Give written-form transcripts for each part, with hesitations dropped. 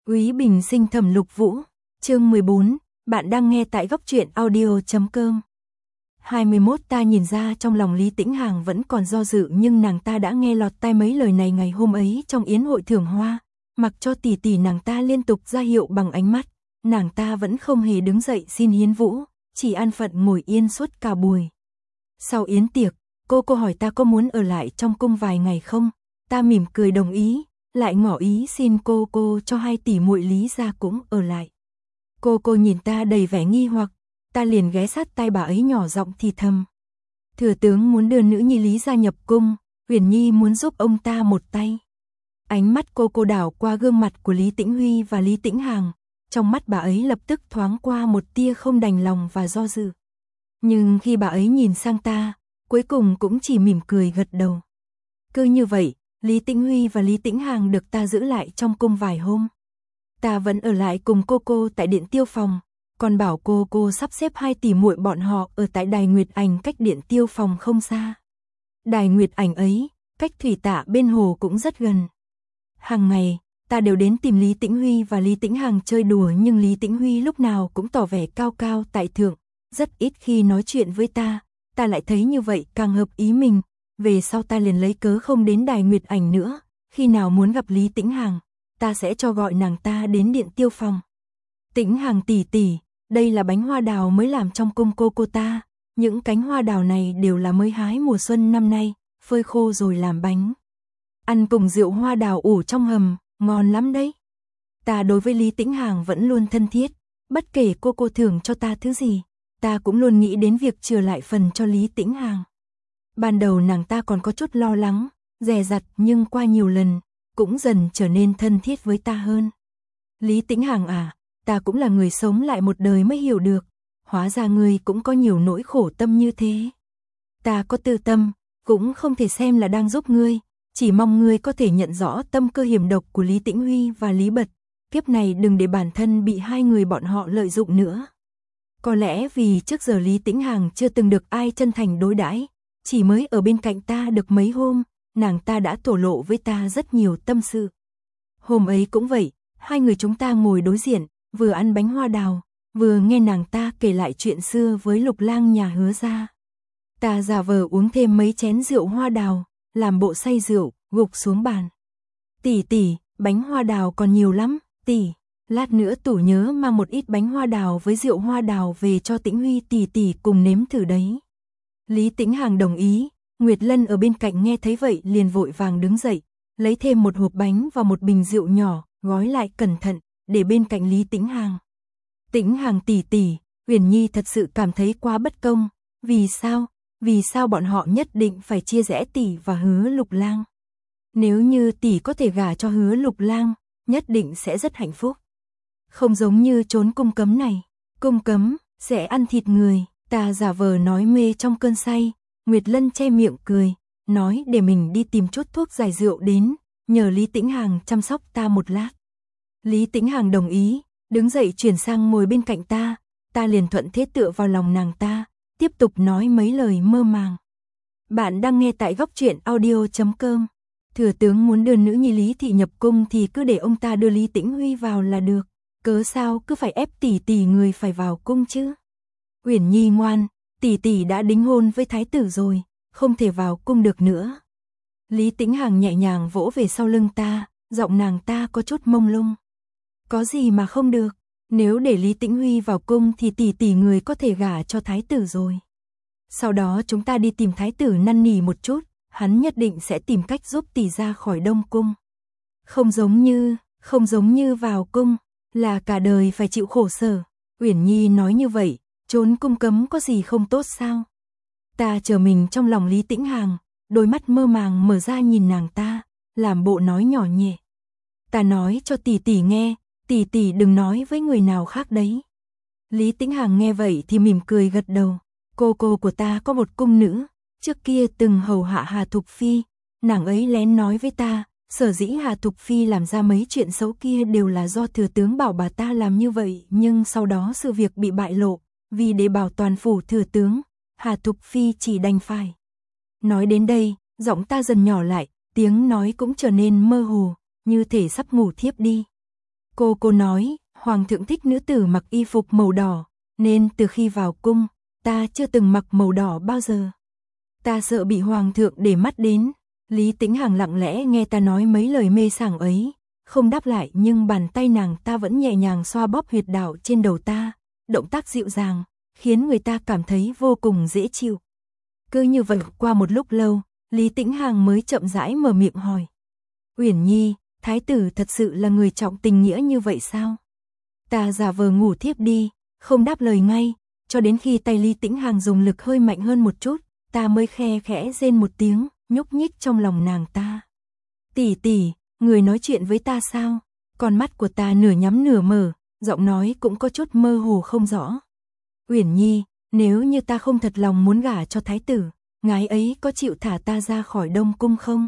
Úy Bình Sinh Thẩm Lục Vũ, chương 14, bạn đang nghe tại góc truyện audio.com. 21 Ta nhìn ra trong lòng Lý Tĩnh Hàng vẫn còn do dự, nhưng nàng ta đã nghe lọt tai mấy lời này ngày hôm ấy trong yến hội thưởng hoa, mặc cho tỷ tỷ nàng ta liên tục ra hiệu bằng ánh mắt, nàng ta vẫn không hề đứng dậy xin hiến vũ, chỉ an phận ngồi yên suốt cả buổi. Sau yến tiệc, cô hỏi ta có muốn ở lại trong cung vài ngày không? Ta mỉm cười đồng ý, lại ngỏ ý xin cô cho hai tỷ muội Lý gia cũng ở lại. Cô nhìn ta đầy vẻ nghi hoặc, ta liền ghé sát tai bà ấy nhỏ giọng thì thầm. Thừa tướng muốn đưa nữ nhi Lý gia nhập cung, Uyển Nhi muốn giúp ông ta một tay. Ánh mắt cô đảo qua gương mặt của Lý Tĩnh Huy và Lý Tĩnh Hàng, trong mắt bà ấy lập tức thoáng qua một tia không đành lòng và do dự. Nhưng khi bà ấy nhìn sang ta, cuối cùng cũng chỉ mỉm cười gật đầu. Cứ như vậy, Lý Tĩnh Huy và Lý Tĩnh Hàng được ta giữ lại trong cung vài hôm. Ta vẫn ở lại cùng cô tại điện Tiêu Phòng, còn bảo cô sắp xếp hai tỷ muội bọn họ ở tại Đài Nguyệt Ảnh cách điện Tiêu Phòng không xa. Đài Nguyệt Ảnh ấy, cách thủy tạ bên hồ cũng rất gần. Hàng ngày, ta đều đến tìm Lý Tĩnh Huy và Lý Tĩnh Hàng chơi đùa, nhưng Lý Tĩnh Huy lúc nào cũng tỏ vẻ cao tại thượng, rất ít khi nói chuyện với ta lại thấy như vậy càng hợp ý mình. Về sau ta liền lấy cớ không đến Đài Nguyệt Ảnh nữa, khi nào muốn gặp Lý Tĩnh Hàng, ta sẽ cho gọi nàng ta đến điện Tiêu Phòng. Tĩnh Hàng tỷ, đây là bánh hoa đào mới làm trong cung cô ta, những cánh hoa đào này đều là mới hái mùa xuân năm nay, phơi khô rồi làm bánh. Ăn cùng rượu hoa đào ủ trong hầm, ngon lắm đấy. Ta đối với Lý Tĩnh Hàng vẫn luôn thân thiết, bất kể cô thưởng cho ta thứ gì, ta cũng luôn nghĩ đến việc trừ lại phần cho Lý Tĩnh Hàng. Ban đầu nàng ta còn có chút lo lắng, dè dặt, nhưng qua nhiều lần, cũng dần trở nên thân thiết với ta hơn. Lý Tĩnh Hàng à, ta cũng là người sống lại một đời mới hiểu được, hóa ra ngươi cũng có nhiều nỗi khổ tâm như thế. Ta có tư tâm, cũng không thể xem là đang giúp ngươi, chỉ mong ngươi có thể nhận rõ tâm cơ hiểm độc của Lý Tĩnh Huy và Lý Bật, kiếp này đừng để bản thân bị hai người bọn họ lợi dụng nữa. Có lẽ vì trước giờ Lý Tĩnh Hàng chưa từng được ai chân thành đối đãi, chỉ mới ở bên cạnh ta được mấy hôm, nàng ta đã thổ lộ với ta rất nhiều tâm sự. Hôm ấy cũng vậy, hai người chúng ta ngồi đối diện, vừa ăn bánh hoa đào, vừa nghe nàng ta kể lại chuyện xưa với Lục Lang nhà Hứa gia. Ta giả vờ uống thêm mấy chén rượu hoa đào, làm bộ say rượu, gục xuống bàn. Tỷ, bánh hoa đào còn nhiều lắm, tỷ. Lát nữa tủ nhớ mang một ít bánh hoa đào với rượu hoa đào về cho Tĩnh Huy tỷ cùng nếm thử đấy. Lý Tĩnh Hàng đồng ý, Nguyệt Lân ở bên cạnh nghe thấy vậy liền vội vàng đứng dậy, lấy thêm một hộp bánh và một bình rượu nhỏ, gói lại cẩn thận, để bên cạnh Lý Tĩnh Hàng. Tĩnh Hàng tỷ, Uyển Nhi thật sự cảm thấy quá bất công, vì sao bọn họ nhất định phải chia rẽ tỷ và Hứa Lục Lang? Nếu như tỷ có thể gả cho Hứa Lục Lang, nhất định sẽ rất hạnh phúc. Không giống như trốn cung cấm này, cung cấm sẽ ăn thịt người. Ta giả vờ nói mê trong cơn say, Nguyệt Lân che miệng cười, nói để mình đi tìm chút thuốc giải rượu đến, nhờ Lý Tĩnh Hàng chăm sóc ta một lát. Lý Tĩnh Hàng đồng ý, đứng dậy chuyển sang ngồi bên cạnh ta liền thuận thế tựa vào lòng nàng ta, tiếp tục nói mấy lời mơ màng. Bạn đang nghe tại góc truyện audio.com. Thừa tướng muốn đưa nữ nhi Lý thị nhập cung thì cứ để ông ta đưa Lý Tĩnh Huy vào là được, cớ sao cứ phải ép tỷ người phải vào cung chứ? Uyển Nhi ngoan, tỷ đã đính hôn với thái tử rồi, không thể vào cung được nữa. Lý Tĩnh Hàng nhẹ nhàng vỗ về sau lưng ta, giọng nàng ta có chút mông lung. Có gì mà không được, nếu để Lý Tĩnh Huy vào cung thì tỷ người có thể gả cho thái tử rồi. Sau đó chúng ta đi tìm thái tử năn nỉ một chút, hắn nhất định sẽ tìm cách giúp tỷ ra khỏi Đông cung. Không giống như vào cung, là cả đời phải chịu khổ sở. Uyển Nhi nói như vậy, trốn cung cấm có gì không tốt sao? Ta chờ mình trong lòng Lý Tĩnh Hàng, đôi mắt mơ màng mở ra nhìn nàng ta, làm bộ nói nhỏ nhẹ. Ta nói cho tỷ nghe, tỷ đừng nói với người nào khác đấy. Lý Tĩnh Hàng nghe vậy thì mỉm cười gật đầu. Cô của ta có một cung nữ, trước kia từng hầu hạ Hà Thục Phi, nàng ấy lén nói với ta, sở dĩ Hà Thục Phi làm ra mấy chuyện xấu kia đều là do thừa tướng bảo bà ta làm như vậy, nhưng sau đó sự việc bị bại lộ, vì để bảo toàn phủ thừa tướng, Hà Thục Phi chỉ đành phải. Nói đến đây, giọng ta dần nhỏ lại, tiếng nói cũng trở nên mơ hồ, như thể sắp ngủ thiếp đi. Cô nói, Hoàng thượng thích nữ tử mặc y phục màu đỏ, nên từ khi vào cung, ta chưa từng mặc màu đỏ bao giờ. Ta sợ bị Hoàng thượng để mắt đến. Lý Tĩnh Hằng lặng lẽ nghe ta nói mấy lời mê sảng ấy, không đáp lại nhưng bàn tay nàng ta vẫn nhẹ nhàng xoa bóp huyệt đạo trên đầu ta, động tác dịu dàng, khiến người ta cảm thấy vô cùng dễ chịu. Cứ như vậy qua một lúc lâu, Lý Tĩnh Hằng mới chậm rãi mở miệng hỏi. Uyển Nhi, thái tử thật sự là người trọng tình nghĩa như vậy sao? Ta giả vờ ngủ thiếp đi, không đáp lời ngay, cho đến khi tay Lý Tĩnh Hằng dùng lực hơi mạnh hơn một chút, ta mới khe khẽ rên một tiếng, nhúc nhích trong lòng nàng ta. Tỷ tỷ, người nói chuyện với ta sao? Con mắt của ta nửa nhắm nửa mở, giọng nói cũng có chút mơ hồ không rõ. Uyển Nhi, nếu như ta không thật lòng muốn gả cho thái tử, ngài ấy có chịu thả ta ra khỏi Đông Cung không?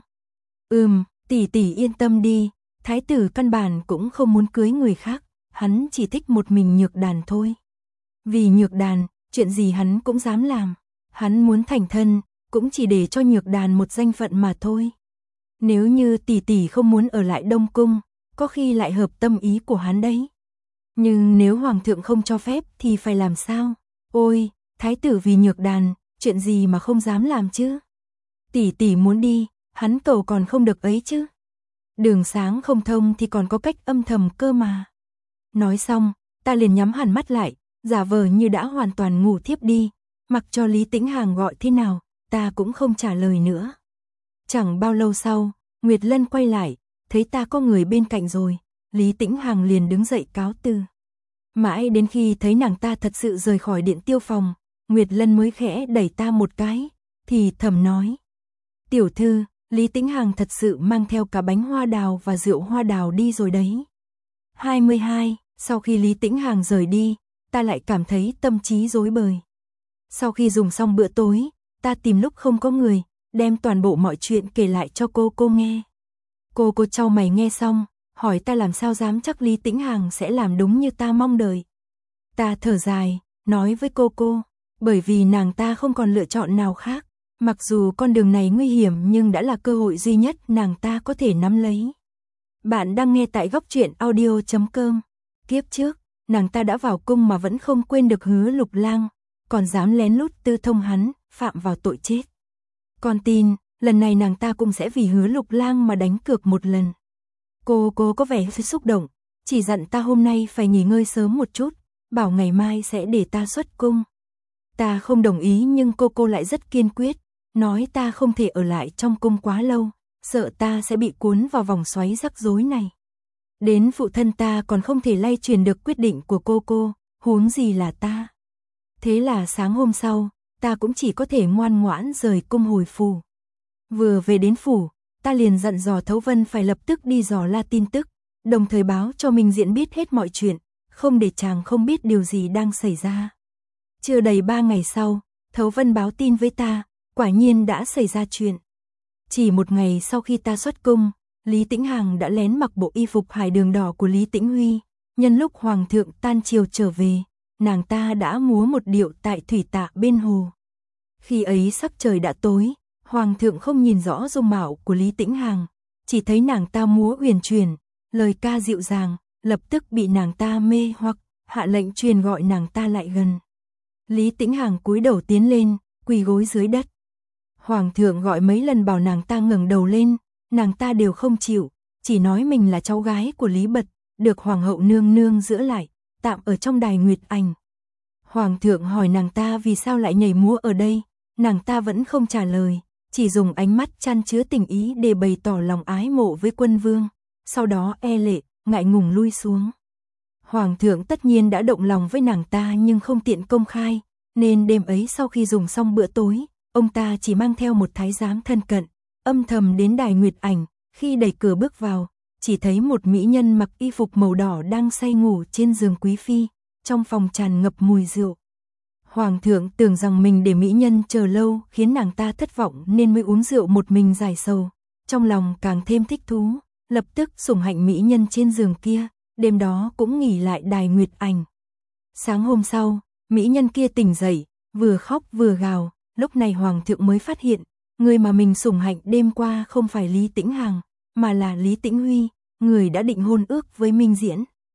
Tỷ tỷ yên tâm đi, thái tử căn bản cũng không muốn cưới người khác, hắn chỉ thích một mình Nhược Đàn thôi. Vì Nhược Đàn, chuyện gì hắn cũng dám làm, hắn muốn thành thân, cũng chỉ để cho Nhược Đàn một danh phận mà thôi. Nếu như tỷ tỷ không muốn ở lại Đông Cung, có khi lại hợp tâm ý của hắn đấy. Nhưng nếu Hoàng thượng không cho phép thì phải làm sao? Ôi, thái tử vì Nhược Đàn, chuyện gì mà không dám làm chứ? Tỷ tỷ muốn đi, hắn cầu còn không được ấy chứ. Đường sáng không thông thì còn có cách âm thầm cơ mà. Nói xong, ta liền nhắm hẳn mắt lại, giả vờ như đã hoàn toàn ngủ thiếp đi, mặc cho Lý Tĩnh Hằng gọi thế nào, ta cũng không trả lời nữa. Chẳng bao lâu sau, Nguyệt Lân quay lại, thấy ta có người bên cạnh rồi, Lý Tĩnh Hằng liền đứng dậy cáo từ. Mãi đến khi thấy nàng ta thật sự rời khỏi Điện Tiêu phòng, Nguyệt Lân mới khẽ đẩy ta một cái, thì thầm nói. Tiểu thư, Lý Tĩnh Hằng thật sự mang theo cả bánh hoa đào và rượu hoa đào đi rồi đấy. 22. Sau khi Lý Tĩnh Hằng rời đi, ta lại cảm thấy tâm trí rối bời. Sau khi dùng xong bữa tối, ta tìm lúc không có người, đem toàn bộ mọi chuyện kể lại cho cô nghe. Cô chau mày nghe xong, hỏi ta làm sao dám chắc Lý Tĩnh Hằng sẽ làm đúng như ta mong đợi. Ta thở dài, nói với cô, bởi vì nàng ta không còn lựa chọn nào khác, mặc dù con đường này nguy hiểm nhưng đã là cơ hội duy nhất nàng ta có thể nắm lấy. Bạn đang nghe tại góc truyện audio.com. Kiếp trước, nàng ta đã vào cung mà vẫn không quên được Hứa Lục Lang, còn dám lén lút tư thông hắn, phạm vào tội chết. Con tin, lần này nàng ta cũng sẽ vì Hứa Lục Lang mà đánh cược một lần. Cô có vẻ xúc động, chỉ dặn ta hôm nay phải nghỉ ngơi sớm một chút, bảo ngày mai sẽ để ta xuất cung. Ta không đồng ý nhưng cô lại rất kiên quyết, nói ta không thể ở lại trong cung quá lâu, sợ ta sẽ bị cuốn vào vòng xoáy rắc rối này. Đến phụ thân ta còn không thể lay truyền được quyết định của cô, huống gì là ta. Thế là sáng hôm sau, ta cũng chỉ có thể ngoan ngoãn rời cung hồi phủ. Vừa về đến phủ, ta liền dặn dò Thấu Vân phải lập tức đi dò la tin tức, đồng thời báo cho Minh Diễn biết hết mọi chuyện, không để chàng không biết điều gì đang xảy ra. Chưa đầy 3 ngày sau, Thấu Vân báo tin với ta, quả nhiên đã xảy ra chuyện. Chỉ một ngày sau khi ta xuất cung, Lý Tĩnh Hằng đã lén mặc bộ y phục hải đường đỏ của Lý Tĩnh Huy, nhân lúc Hoàng thượng tan chiều trở về, nàng ta đã múa một điệu tại thủy tạ bên hồ. Khi ấy sắc trời đã tối, Hoàng thượng không nhìn rõ dung mạo của Lý Tĩnh Hằng, chỉ thấy nàng ta múa uyển chuyển, lời ca dịu dàng, lập tức bị nàng ta mê hoặc, hạ lệnh truyền gọi nàng ta lại gần. Lý Tĩnh Hằng cúi đầu tiến lên, quỳ gối dưới đất. Hoàng thượng gọi mấy lần bảo nàng ta ngẩng đầu lên, nàng ta đều không chịu, chỉ nói mình là cháu gái của Lý Bật, được Hoàng hậu nương nương giữ lại, tạm ở trong đài Nguyệt Ảnh. Hoàng thượng hỏi nàng ta vì sao lại nhảy múa ở đây, nàng ta vẫn không trả lời, chỉ dùng ánh mắt chan chứa tình ý để bày tỏ lòng ái mộ với quân vương, sau đó e lệ, ngại ngùng lui xuống. Hoàng thượng tất nhiên đã động lòng với nàng ta nhưng không tiện công khai, nên đêm ấy sau khi dùng xong bữa tối, ông ta chỉ mang theo một thái giám thân cận, âm thầm đến đài Nguyệt Ảnh, khi đẩy cửa bước vào, chỉ thấy một mỹ nhân mặc y phục màu đỏ đang say ngủ trên giường quý phi, trong phòng tràn ngập mùi rượu. Hoàng thượng tưởng rằng mình để mỹ nhân chờ lâu khiến nàng ta thất vọng nên mới uống rượu một mình giải sầu, trong lòng càng thêm thích thú, lập tức sủng hạnh mỹ nhân trên giường kia, đêm đó cũng nghỉ lại đài Nguyệt Ảnh. Sáng hôm sau, mỹ nhân kia tỉnh dậy, vừa khóc vừa gào, lúc này Hoàng thượng mới phát hiện, người mà mình sủng hạnh đêm qua không phải Lý Tĩnh Hằng, mà là Lý Tĩnh Huy, người đã định hôn ước với Minh Diễn.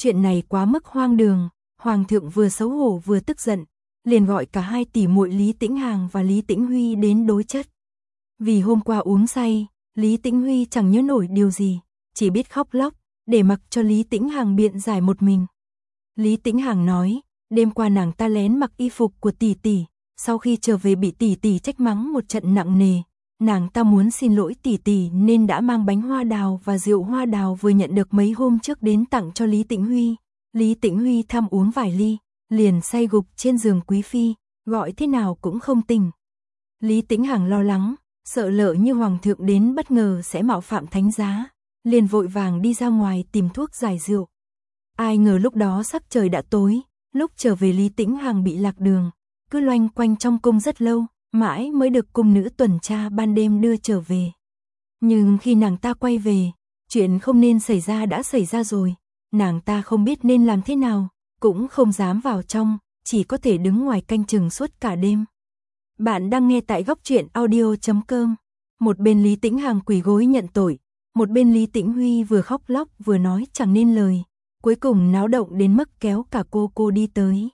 Chuyện này quá mức hoang đường, Hoàng thượng vừa xấu hổ vừa tức giận, liền gọi cả hai tỷ muội Lý Tĩnh Hàng và Lý Tĩnh Huy đến đối chất. Vì hôm qua uống say, Lý Tĩnh Huy chẳng nhớ nổi điều gì, chỉ biết khóc lóc, để mặc cho Lý Tĩnh Hàng biện giải một mình. Lý Tĩnh Hàng nói, đêm qua nàng ta lén mặc y phục của tỷ tỷ, sau khi trở về bị tỷ tỷ trách mắng một trận nặng nề, nàng ta muốn xin lỗi tỷ tỷ nên đã mang bánh hoa đào và rượu hoa đào vừa nhận được mấy hôm trước đến tặng cho Lý Tĩnh Huy. Lý Tĩnh Huy tham uống vài ly, liền say gục trên giường quý phi, gọi thế nào cũng không tỉnh. Lý Tĩnh Hàng lo lắng, sợ lỡ như hoàng thượng đến bất ngờ sẽ mạo phạm thánh giá, liền vội vàng đi ra ngoài tìm thuốc giải rượu. Ai ngờ lúc đó sắc trời đã tối, lúc trở về Lý Tĩnh Hàng bị lạc đường, cứ loanh quanh trong cung rất lâu, mãi mới được cung nữ tuần tra ban đêm đưa trở về. Nhưng khi nàng ta quay về, chuyện không nên xảy ra đã xảy ra rồi, nàng ta không biết nên làm thế nào, cũng không dám vào trong, chỉ có thể đứng ngoài canh chừng suốt cả đêm. Bạn đang nghe tại góc truyện audio.com. Một bên Lý Tĩnh Hàng quỳ gối nhận tội, một bên Lý Tĩnh Huy vừa khóc lóc vừa nói chẳng nên lời, cuối cùng náo động đến mức kéo cả cô đi tới.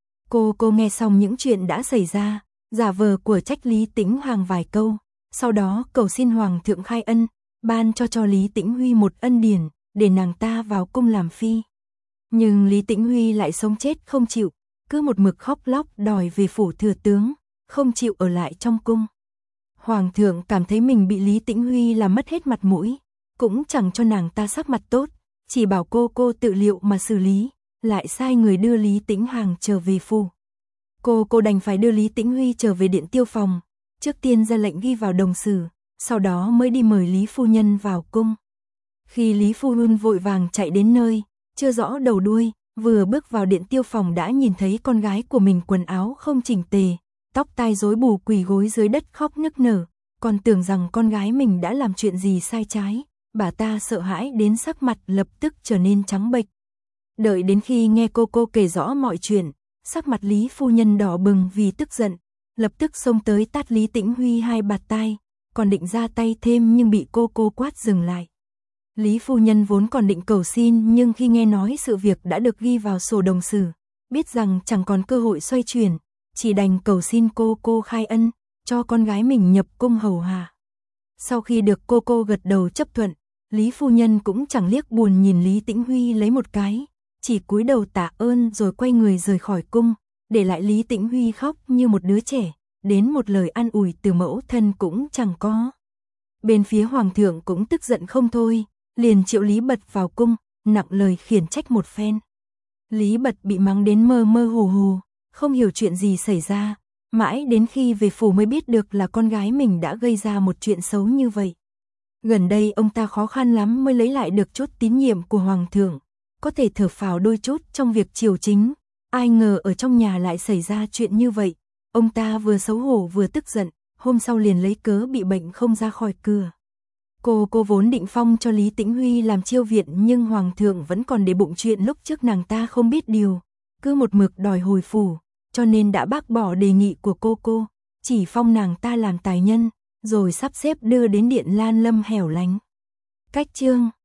Cô nghe xong những chuyện đã xảy ra, giả vờ của trách Lý Tĩnh Hàng vài câu, sau đó cầu xin hoàng thượng khai ân, ban cho Lý Tĩnh Huy một ân điển, để nàng ta vào cung làm phi. Nhưng Lý Tĩnh Huy lại sống chết không chịu, cứ một mực khóc lóc đòi về phủ thừa tướng, không chịu ở lại trong cung. Hoàng thượng cảm thấy mình bị Lý Tĩnh Huy làm mất hết mặt mũi, cũng chẳng cho nàng ta sắc mặt tốt, chỉ bảo cô tự liệu mà xử lý, lại sai người đưa Lý Tĩnh Hàng trở về phủ. Cô đành phải đưa Lý Tĩnh Huy trở về điện tiêu phòng, trước tiên ra lệnh ghi vào đồng sử, sau đó mới đi mời Lý phu nhân vào cung. Khi Lý phu nhân vội vàng chạy đến nơi, chưa rõ đầu đuôi, vừa bước vào điện tiêu phòng đã nhìn thấy con gái của mình quần áo không chỉnh tề, tóc tai rối bù quỳ gối dưới đất khóc nức nở, còn tưởng rằng con gái mình đã làm chuyện gì sai trái, bà ta sợ hãi đến sắc mặt lập tức trở nên trắng bệch. Đợi đến khi nghe cô kể rõ mọi chuyện, sắc mặt Lý phu nhân đỏ bừng vì tức giận, lập tức xông tới tát Lý Tĩnh Huy 2 bạt tai, còn định ra tay thêm nhưng bị cô quát dừng lại. Lý phu nhân vốn còn định cầu xin, nhưng khi nghe nói sự việc đã được ghi vào sổ đồng sử, biết rằng chẳng còn cơ hội xoay chuyển, chỉ đành cầu xin cô khai ân, cho con gái mình nhập cung hầu hạ. Sau khi được cô gật đầu chấp thuận, Lý phu nhân cũng chẳng liếc buồn nhìn Lý Tĩnh Huy lấy một cái, chỉ cúi đầu tạ ơn rồi quay người rời khỏi cung, để lại Lý Tĩnh Huy khóc như một đứa trẻ, đến một lời an ủi từ mẫu thân cũng chẳng có. Bên phía hoàng thượng cũng tức giận không thôi, liền triệu Lý Bật vào cung, nặng lời khiển trách một phen. Lý Bật bị mắng đến mơ hồ, không hiểu chuyện gì xảy ra, mãi đến khi về phủ mới biết được là con gái mình đã gây ra một chuyện xấu như vậy. Gần đây ông ta khó khăn lắm mới lấy lại được chút tín nhiệm của hoàng thượng, có thể thở phào đôi chút trong việc triều chính, ai ngờ ở trong nhà lại xảy ra chuyện như vậy. Ông ta vừa xấu hổ vừa tức giận, hôm sau liền lấy cớ bị bệnh không ra khỏi cửa. Cô vốn định phong cho Lý Tĩnh Huy làm chiêu viện, nhưng hoàng thượng vẫn còn để bụng chuyện lúc trước nàng ta không biết điều, cứ một mực đòi hồi phủ, cho nên đã bác bỏ đề nghị của cô, chỉ phong nàng ta làm tài nhân, rồi sắp xếp đưa đến điện Lan Lâm hẻo lánh. Cách chương